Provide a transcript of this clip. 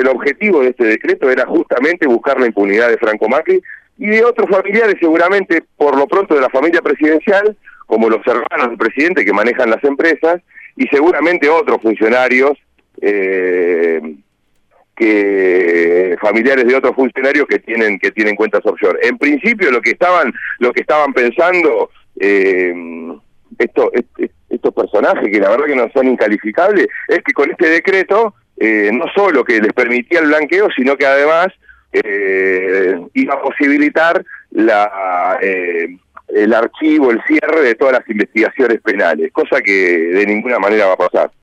el objetivo de este decreto era justamente buscar la impunidad de Franco Macri y de otros familiares, seguramente por lo pronto de la familia presidencial, como los hermanos del presidente que manejan las empresas, y seguramente otros funcionarios, familiares de otros funcionarios que tienen cuentas offshore. En principio lo que estaban pensando estos personajes, que la verdad que no son incalificables, es que con este decreto no solo que les permitía el blanqueo, sino que además iba a posibilitar el archivo, el cierre de todas las investigaciones penales, cosa que de ninguna manera va a pasar.